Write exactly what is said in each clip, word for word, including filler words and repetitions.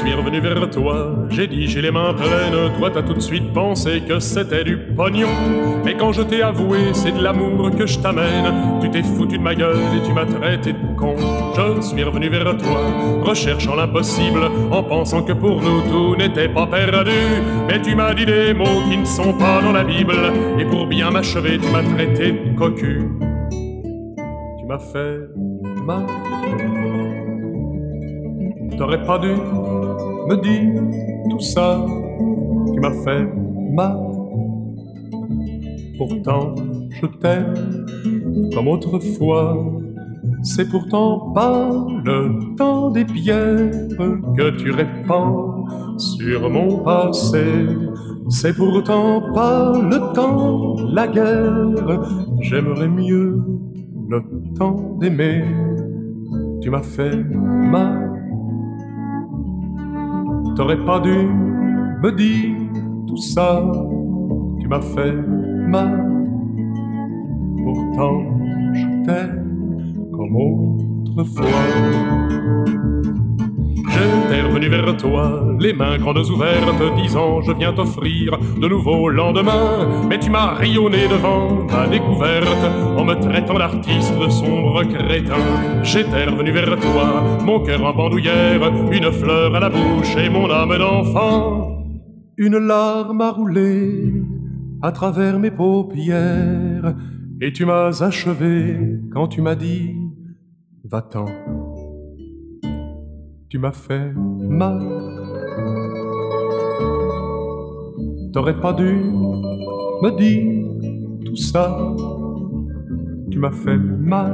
suis revenu vers toi, j'ai dit j'ai les mains pleines, toi t'as tout de suite pensé que c'était du pognon. Mais quand je t'ai avoué c'est de l'amour que je t'amène, tu t'es foutu de ma gueule et tu m'as traité de con. Je suis revenu vers toi, recherchant l'impossible, en pensant que pour nous tout n'était pas perdu. Mais tu m'as dit des mots qui ne sont pas dans la Bible, et pour bien m'achever tu m'as traité de cocu. Tu m'as fait mal. T'aurais pas dû me dire tout ça. Tu m'as fait mal. Pourtant je t'aime comme autrefois. C'est pourtant pas le temps des pierres que tu répands sur mon passé. C'est pourtant pas le temps de la guerre. J'aimerais mieux le temps d'aimer. Tu m'as fait mal. T'aurais pas dû me dire tout ça. Tu m'as fait mal. Pourtant je t'aime comme autrefois. J'étais revenu vers toi, les mains grandes ouvertes, disant je viens t'offrir de nouveaux lendemains. Mais tu m'as rayonné devant ma découverte, en me traitant d'artiste de sombre crétin. J'étais revenu vers toi, mon cœur en bandoulière, une fleur à la bouche et mon âme d'enfant. Une larme a roulé à travers mes paupières, et tu m'as achevé quand tu m'as dit va-t'en. Tu m'as fait mal. T'aurais pas dû me dire tout ça. Tu m'as fait mal.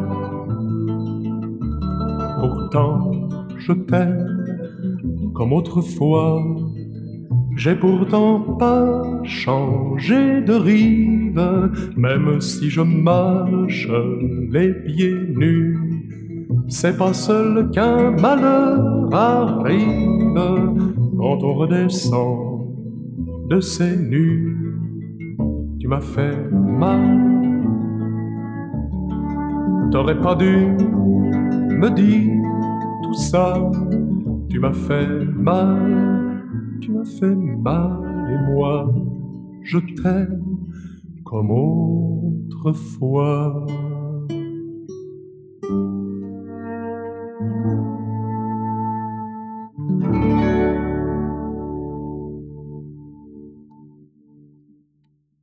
Pourtant je t'aime comme autrefois. J'ai pourtant pas changé de rive, même si je marche les pieds nus. C'est pas seul qu'un malheur arrive quand on redescend de ses nues. Tu m'as fait mal. T'aurais pas dû me dire tout ça. Tu m'as fait mal. Tu m'as fait mal et moi, je t'aime comme autrefois.